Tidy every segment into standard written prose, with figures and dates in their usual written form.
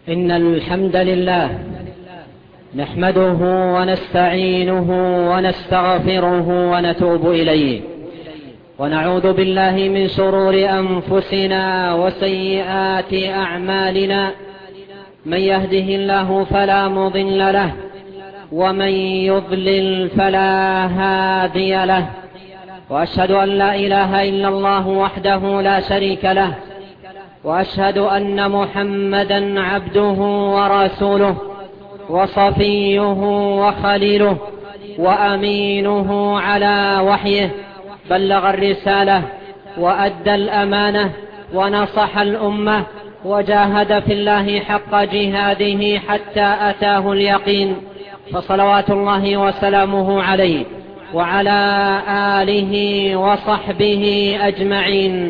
إن الحمد لله نحمده ونستعينه ونستغفره ونتوب إليه، ونعوذ بالله من شرور أنفسنا وسيئات أعمالنا. من يهده الله فلا مضل له، ومن يضلل فلا هادي له. وأشهد أن لا إله إلا الله وحده لا شريك له، وأشهد أن محمدا عبده ورسوله وصفيه وخليله وأمينه على وحيه. بلغ الرسالة وأدى الأمانة ونصح الأمة، وجاهد في الله حق جهاده حتى أتاه اليقين. فصلوات الله وسلامه عليه وعلى آله وصحبه أجمعين.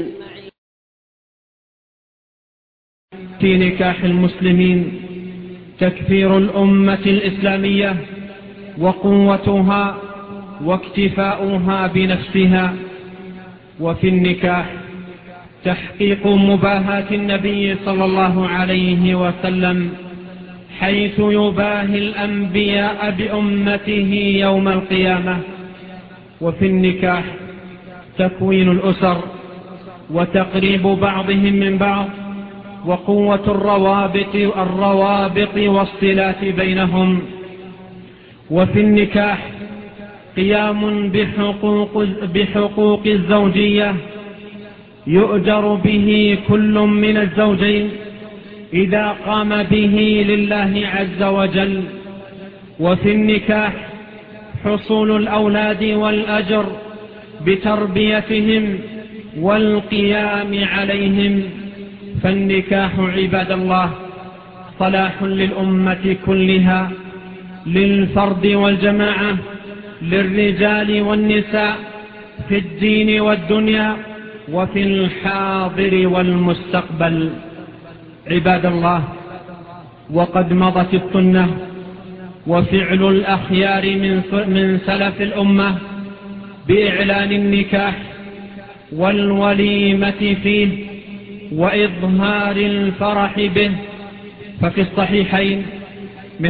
في نكاح المسلمين تكفير الأمة الإسلامية وقوتها واكتفاؤها بنفسها. وفي النكاح تحقيق مباهاة النبي صلى الله عليه وسلم، حيث يباهي الأنبياء بأمته يوم القيامة. وفي النكاح تكوين الأسر وتقريب بعضهم من بعض، وقوة الروابط والصلات بينهم. وفي النكاح قيام بحقوق الزوجية يؤجر به كل من الزوجين إذا قام به لله عز وجل. وفي النكاح حصول الأولاد والأجر بتربيتهم والقيام عليهم. فالنكاح عباد الله صلاح للأمة كلها، للفرد والجماعة، للرجال والنساء، في الدين والدنيا، وفي الحاضر والمستقبل. عباد الله، وقد مضت السنة وفعل الأخيار من سلف الأمة بإعلان النكاح والوليمة فيه وإظهار الفرح به. ففي الصحيحين من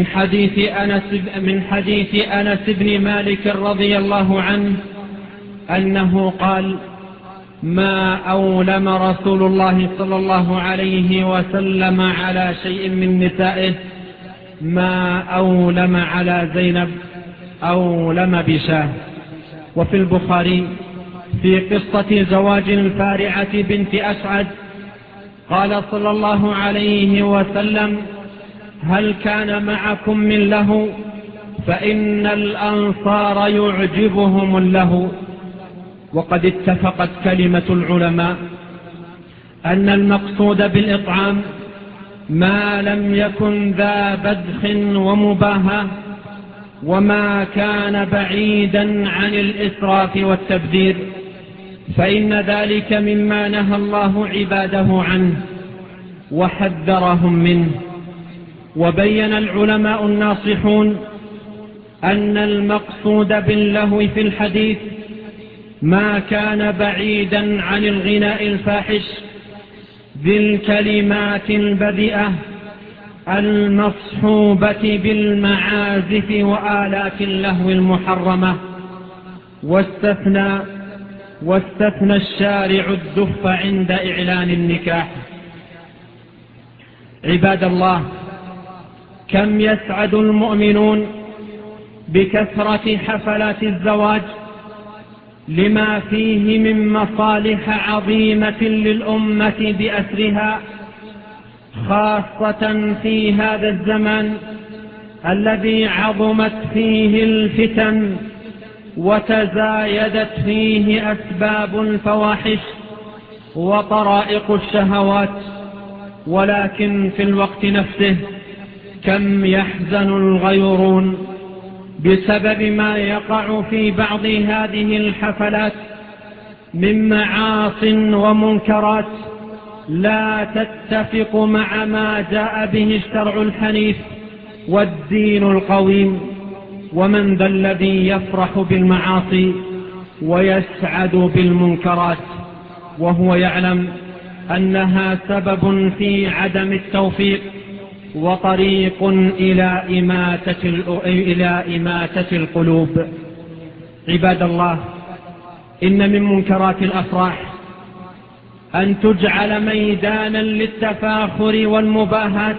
حديث أنس بن مالك رضي الله عنه أنه قال: ما أولم رسول الله صلى الله عليه وسلم على شيء من نسائه ما أولم على زينب أولم بشاه. وفي البخاري في قصة زواج الفارعة بنت أسعد قال صلى الله عليه وسلم: هل كان معكم من له؟ فإن الأنصار يعجبهم اللهو. وقد اتفقت كلمة العلماء أن المقصود بالإطعام ما لم يكن ذا بدخ ومباهاة، وما كان بعيدا عن الإسراف والتبذير، فإن ذلك مما نهى الله عباده عنه وحذرهم منه. وبين العلماء الناصحون أن المقصود باللهو في الحديث ما كان بعيدا عن الغناء الفاحش ذي الكلمات البذئة المصحوبة بالمعازف وآلات اللهو المحرمة. واستثنى الشارع الدف عند إعلان النكاح. عباد الله، كم يسعد المؤمنون بكثرة حفلات الزواج لما فيه من مصالح عظيمة للأمة بأسرها، خاصة في هذا الزمان الذي عظمت فيه الفتن وتزايدت فيه أسباب الفواحش وطرائق الشهوات. ولكن في الوقت نفسه كم يحزن الغيورون بسبب ما يقع في بعض هذه الحفلات من معاص ومنكرات لا تتفق مع ما جاء به الشرع الحنيف والدين القويم. ومن ذا الذي يفرح بالمعاصي ويسعد بالمنكرات وهو يعلم أنها سبب في عدم التوفيق وطريق إلى إماتة القلوب. عباد الله، إن من منكرات الأفراح أن تجعل ميدانا للتفاخر والمباهات،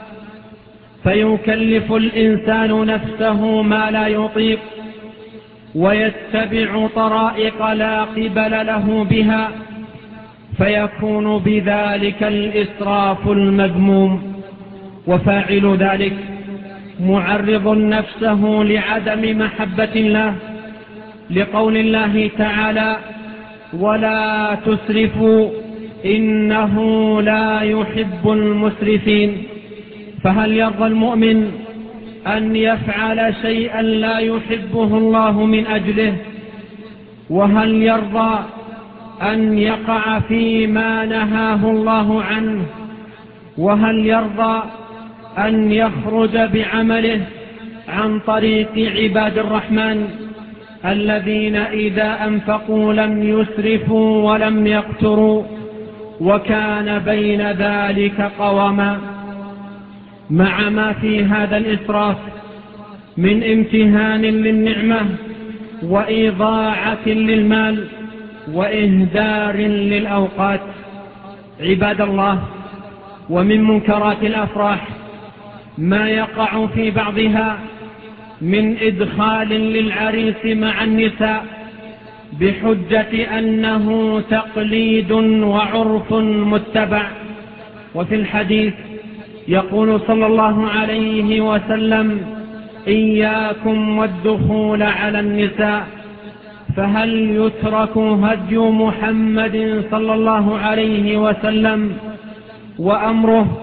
فيكلف الإنسان نفسه ما لا يطيق ويتبع طرائق لا قبل له بها، فيكون بذلك الإسراف المذموم، وفاعل ذلك معرض نفسه لعدم محبة الله، لقول الله تعالى: ولا تسرفوا إنه لا يحب المسرفين. فهل يرضى المؤمن أن يفعل شيئا لا يحبه الله من أجله؟ وهل يرضى أن يقع فيما نهاه الله عنه؟ وهل يرضى أن يخرج بعمله عن طريق عباد الرحمن الذين إذا أنفقوا لم يسرفوا ولم يقتروا وكان بين ذلك قواما؟ مع ما في هذا الإسراف من امتهان للنعمة وإضاعة للمال وإهدار للأوقات. عباد الله، ومن منكرات الأفراح ما يقع في بعضها من إدخال للعريس مع النساء بحجة أنه تقليد وعرف متبع. وفي الحديث يقول صلى الله عليه وسلم: إياكم والدخول على النساء. فهل يترك هدي محمد صلى الله عليه وسلم وأمره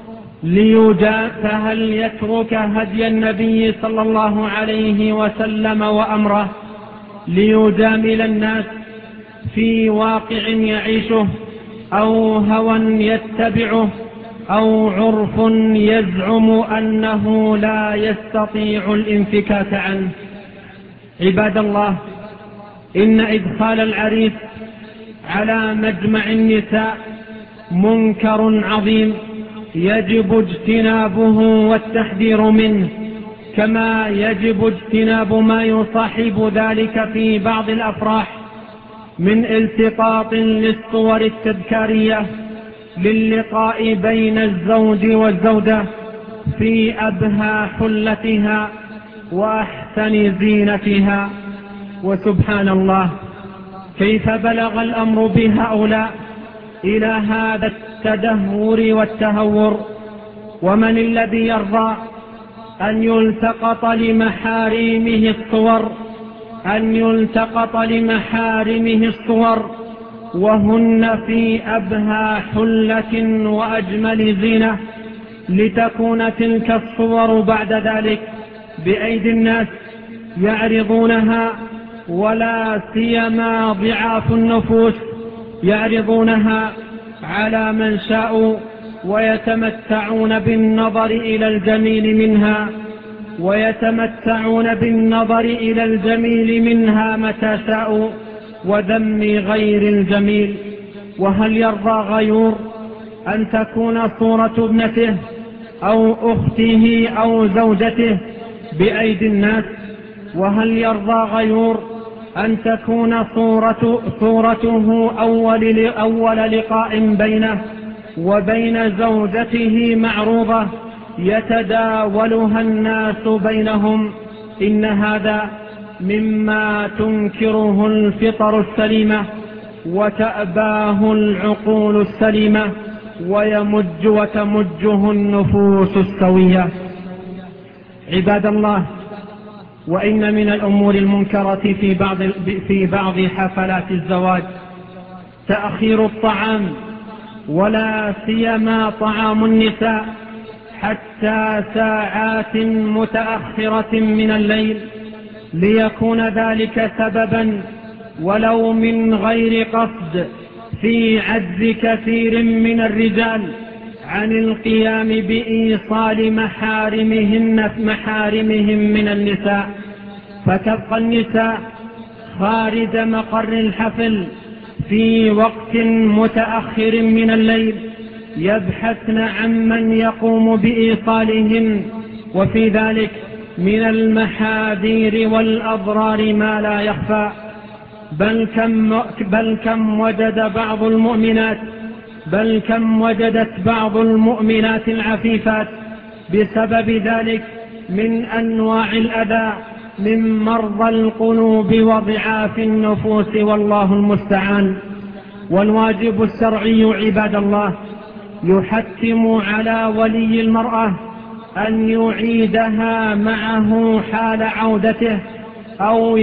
فهل يترك هدي النبي صلى الله عليه وسلم وأمره ليجامل الناس في واقع يعيشه، أو هوى يتبعه، أو عرف يزعم أنه لا يستطيع الانفكاك عنه؟ عباد الله، إن إدخال العريس على مجمع النساء منكر عظيم يجب اجتنابه والتحذير منه، كما يجب اجتناب ما يصاحب ذلك في بعض الأفراح من التقاط للصور التذكارية للقاء بين الزوج والزوجة في أبهى حلتها وأحسن زينتها. وسبحان الله، كيف بلغ الأمر بهؤلاء إلى هذا التدهور والتهور؟ ومن الذي يرضى أن يلتقط لمحارمه الصور وهن في أبهى حلة وأجمل زينة، لتكون تلك الصور بعد ذلك بأيدي الناس يعرضونها، ولا سيما ضعاف النفوس يعرضونها على من شاءوا، ويتمتعون بالنظر إلى الجميل منها متى شاءوا وذم غير الجميل. وهل يرضى غيور أن تكون صورة ابنته أو أخته أو زوجته بأيدي الناس؟ وهل يرضى غيور أن تكون صورته أول لقاء بينه وبين زوجته معروضة يتداولها الناس بينهم؟ إن هذا مما تنكره الفطر السليمة وتأباه العقول السليمة وتمجه النفوس السوية. عباد الله، وإن من الأمور المنكرة في بعض حفلات الزواج تأخير الطعام، ولا سيما طعام النساء، حتى ساعات متأخرة من الليل، ليكون ذلك سببا ولو من غير قصد في عجز كثير من الرجال عن القيام بإيصال محارمهم من النساء، فتبقى النساء خارج مقر الحفل في وقت متأخر من الليل يبحثن عن من يقوم بإيصالهن، وفي ذلك من المحاذير والأضرار ما لا يخفى. بل كم وجدت بعض المؤمنات العفيفات بسبب ذلك من أنواع الأذى من مرضى القلوب وضعاف النفوس، والله المستعان. والواجب الشرعي عباد الله يحتم على ولي المرأة أن يعيدها معه حال عودته أو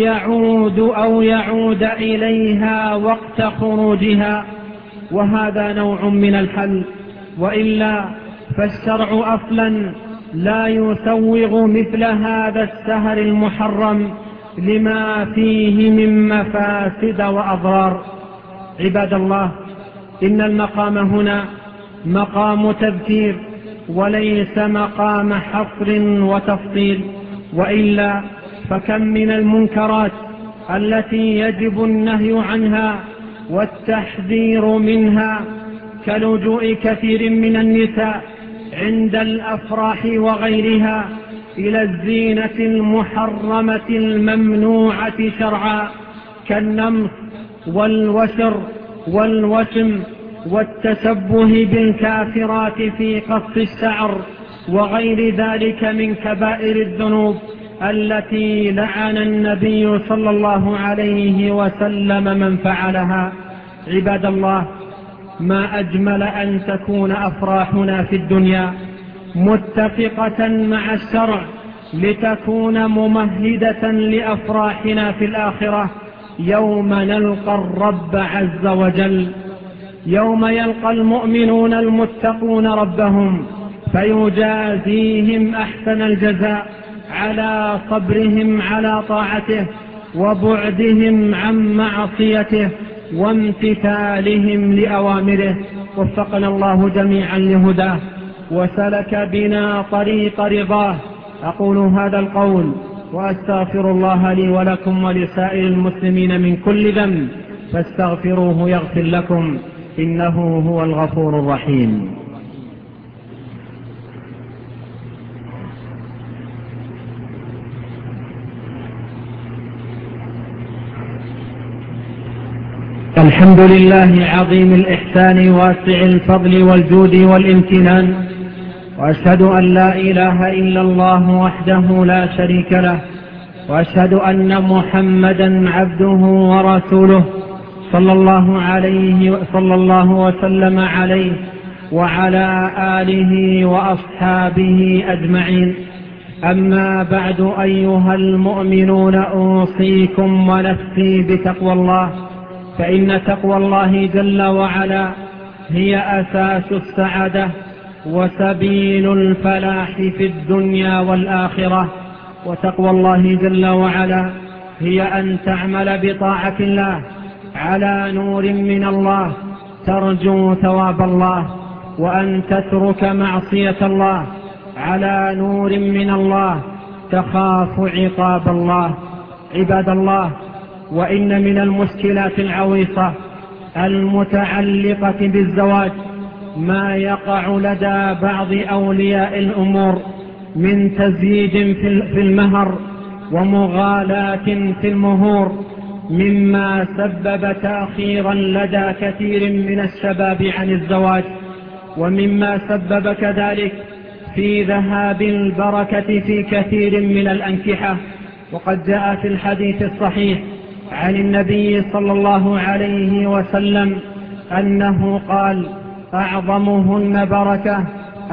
يعود إليها وقت خروجها، وهذا نوع من الحل، وإلا فالشرع أصلا لا يسوغ مثل هذا السهر المحرم لما فيه من مفاسد وأضرار. عباد الله، إن المقام هنا مقام تذكير وليس مقام حصر وتفصيل، وإلا فكم من المنكرات التي يجب النهي عنها والتحذير منها، كلجوء كثير من النساء عند الأفراح وغيرها إلى الزينة المحرمة الممنوعة شرعا، كالنمص والوشر والوشم والتشبه بالكافرات في قص الشعر وغير ذلك من كبائر الذنوب التي لعن النبي صلى الله عليه وسلم من فعلها. عباد الله، ما أجمل أن تكون أفراحنا في الدنيا متفقة مع الشرع لتكون ممهدة لأفراحنا في الآخرة يوم نلقى الرب عز وجل، يوم يلقى المؤمنون المتقون ربهم فيجازيهم أحسن الجزاء على صبرهم على طاعته وبعدهم عن معصيته وامتثالهم لأوامره. وفقنا الله جميعا لهداه وسلك بنا طريق رضاه. أقول هذا القول وأستغفر الله لي ولكم ولسائر المسلمين من كل ذنب فاستغفروه يغفر لكم، إنه هو الغفور الرحيم. الحمد لله عظيم الإحسان واسع الفضل والجود والامتنان، وأشهد أن لا إله إلا الله وحده لا شريك له، وأشهد أن محمدا عبده ورسوله صلى الله وسلم عليه وعلى آله وأصحابه أجمعين. أما بعد، أيها المؤمنون، أوصيكم ونفسي بتقوى الله، فإن تقوى الله جل وعلا هي أساس السعادة وسبيل الفلاح في الدنيا والآخرة. وتقوى الله جل وعلا هي أن تعمل بطاعة الله على نور من الله ترجو ثواب الله، وأن تترك معصية الله على نور من الله تخاف عقاب الله. عباد الله، وإن من المشكلات العويصة المتعلقة بالزواج ما يقع لدى بعض أولياء الأمور من تزييد في المهر ومغالاة في المهور، مما سبب تأخيرا لدى كثير من الشباب عن الزواج، ومما سبب كذلك في ذهاب البركة في كثير من الأنكحة. وقد جاء في الحديث الصحيح عن النبي صلى الله عليه وسلم أنه قال: أعظمهن بركة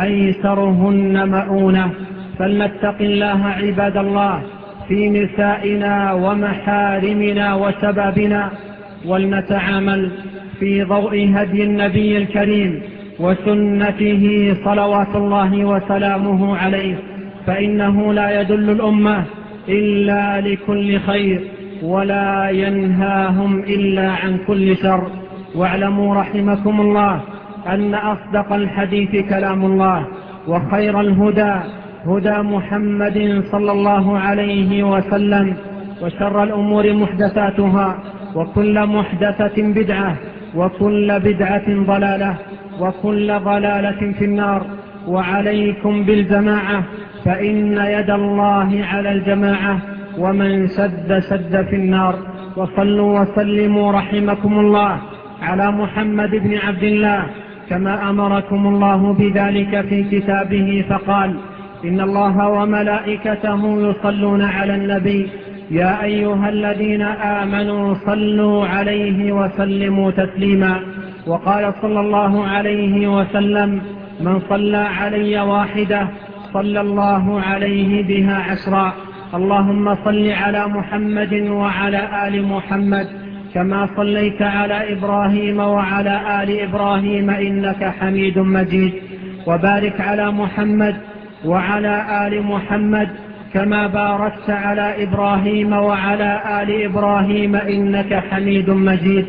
أيسرهن مؤونة. فلنتق الله عباد الله في نسائنا ومحارمنا وشبابنا، ولنتعامل في ضوء هدي النبي الكريم وسنته صلوات الله وسلامه عليه، فإنه لا يدل الأمة إلا لكل خير ولا ينهاهم إلا عن كل شر. واعلموا رحمكم الله أن أصدق الحديث كلام الله، وخير الهدى هدى محمد صلى الله عليه وسلم، وشر الأمور محدثاتها، وكل محدثة بدعة، وكل بدعة ضلالة وكل ضلالة في النار. وعليكم بالجماعة فإن يد الله على الجماعة ومن سد في النار. وصلوا وسلموا رحمكم الله على محمد بن عبد الله كما أمركم الله بذلك في كتابه فقال: إن الله وملائكته يصلون على النبي يا أيها الذين آمنوا صلوا عليه وسلموا تسليما. وقال صلى الله عليه وسلم: من صلى علي واحدة صلى الله عليه بها 10. اللهم صل على محمد وعلى آل محمد كما صليت على إبراهيم وعلى آل إبراهيم إنك حميد مجيد. وبارك على محمد وعلى آل محمد كما باركت على إبراهيم وعلى آل إبراهيم إنك حميد مجيد.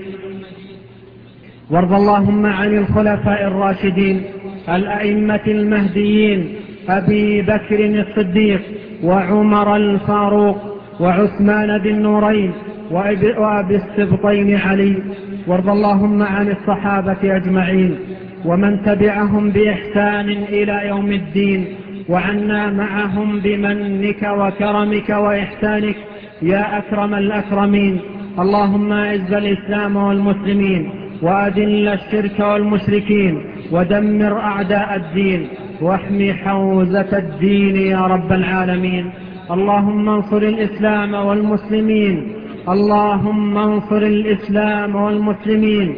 وارض اللهم عن الخلفاء الراشدين الأئمة المهديين أبي بكر الصديق وعمر الفاروق وعثمان ذي النورين وأبي السبطين علي. وارض اللهم عن الصحابة أجمعين ومن تبعهم بإحسان إلى يوم الدين، وعنا معهم بمنك وكرمك وإحسانك يا أكرم الأكرمين. اللهم أعز الإسلام والمسلمين وأذل الشرك والمشركين ودمر أعداء الدين واحمي حوزة الدين يا رب العالمين. اللهم انصر الإسلام والمسلمين، اللهم انصر الإسلام والمسلمين،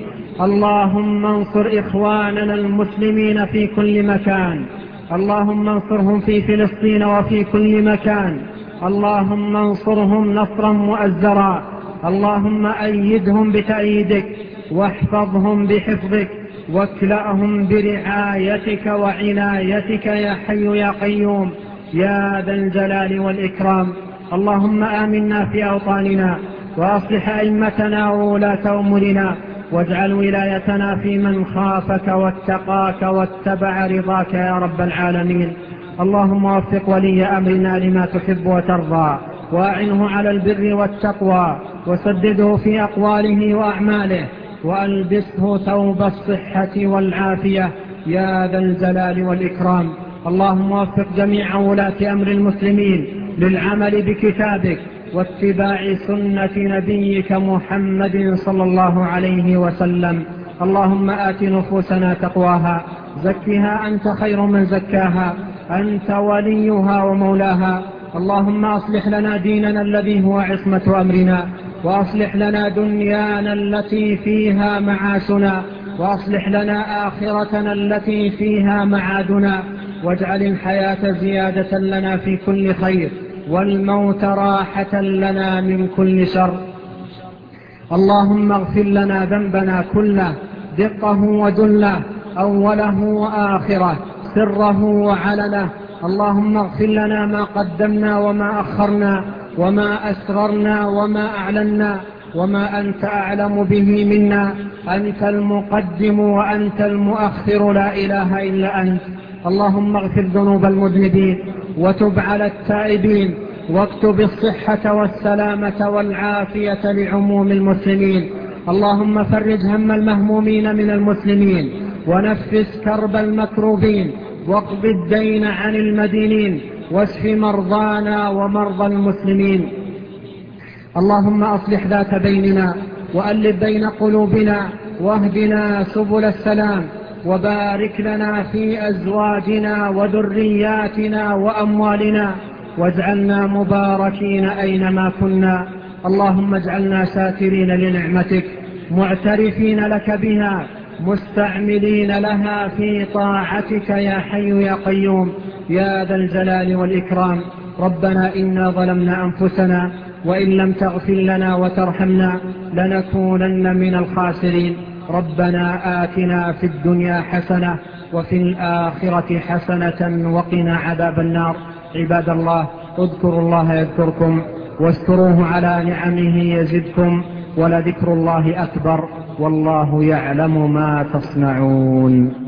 اللهم انصر إخواننا المسلمين في كل مكان، اللهم انصرهم في فلسطين وفي كل مكان، اللهم انصرهم نصرا مؤزرا، اللهم أيدهم بتأييدك واحفظهم بحفظك واكلأهم برعايتك وعنايتك يا حي يا قيوم يا ذا الجلال والإكرام. اللهم آمنا في أوطاننا وأصلح أئمتنا وولاة أمورنا واجعل ولايتنا في من خافك واتقاك واتبع رضاك يا رب العالمين. اللهم وفق ولي أمرنا لما تحب وترضى وأعنه على البر والتقوى وسدده في أقواله وأعماله وألبسه ثوب الصحة والعافية يا ذا الجلال والإكرام. اللهم وفق جميع ولاة أمر المسلمين للعمل بكتابك واتباع سنة نبيك محمد صلى الله عليه وسلم. اللهم آت نفوسنا تقواها زكها أنت خير من زكاها أنت وليها ومولاها. اللهم أصلح لنا ديننا الذي هو عصمة أمرنا، وأصلح لنا دنيانا التي فيها معاشنا، وأصلح لنا آخرتنا التي فيها معادنا، واجعل الحياة زيادة لنا في كل خير والموت راحة لنا من كل شر. اللهم اغفر لنا ذنبنا كله دقه وجله أوله وآخره سره وعلنه. اللهم اغفر لنا ما قدمنا وما أخرنا وما أسررنا وما أعلنا وما أنت أعلم به منا. أنت المقدم وأنت المؤخر لا إله إلا أنت. اللهم اغفر ذنوب المذنبين وتب على التائبين واكتب الصحة والسلامة والعافية لعموم المسلمين. اللهم فرج هم المهمومين من المسلمين ونفس كرب المكروبين واقض الدين عن المدينين واشف مرضانا ومرضى المسلمين. اللهم أصلح ذات بيننا وألف بين قلوبنا واهدنا سبل السلام وبارك لنا في أزواجنا وذرياتنا وأموالنا واجعلنا مباركين أينما كنا. اللهم اجعلنا شاكرين لنعمتك معترفين لك بها مستعملين لها في طاعتك يا حي يا قيوم يا ذا الجلال والإكرام. ربنا إنا ظلمنا أنفسنا وإن لم تغفر لنا وترحمنا لنكونن من الخاسرين. ربنا آتنا في الدنيا حسنة وفي الآخرة حسنة وقنا عذاب النار. عباد الله، اذكروا الله يذكركم واشكروه على نعمه يزدكم ولذكر الله أكبر والله يعلم ما تصنعون.